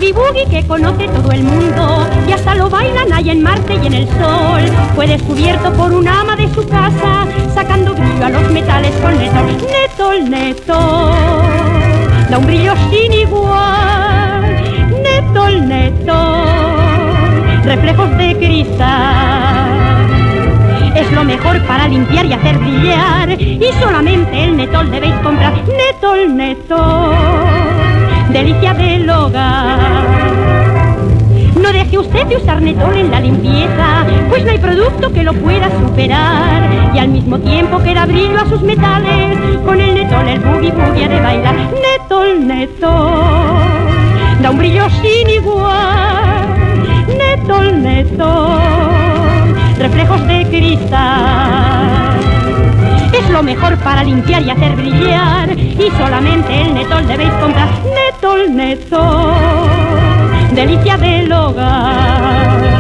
boogie boogie que conoce todo el mundo y hasta lo bailan ahí en Marte y en el Sol. Fue descubierto por un ama de su casa, sacando brillo a los metales con Netol. Netol, Netol, da un brillo sin igual. Netol, Netol, reflejos de cristal. Es lo mejor para limpiar y hacer brillar, y solamente el Netol debéis comprar. Netol, Netol, delicia del hogar. No deje usted de usar Netol en la limpieza, pues no hay producto que lo pueda superar. Y al mismo tiempo que da brillo a sus metales, con el Netol el boogie boogie ha de bailar. Netol, Netol, da un brillo sin igual. Netol, Netol, reflejos de cristal. Es lo mejor para limpiar y hacer brillar, y solamente el Netol debéis comprar. Netol, Netol, delicia del hogar.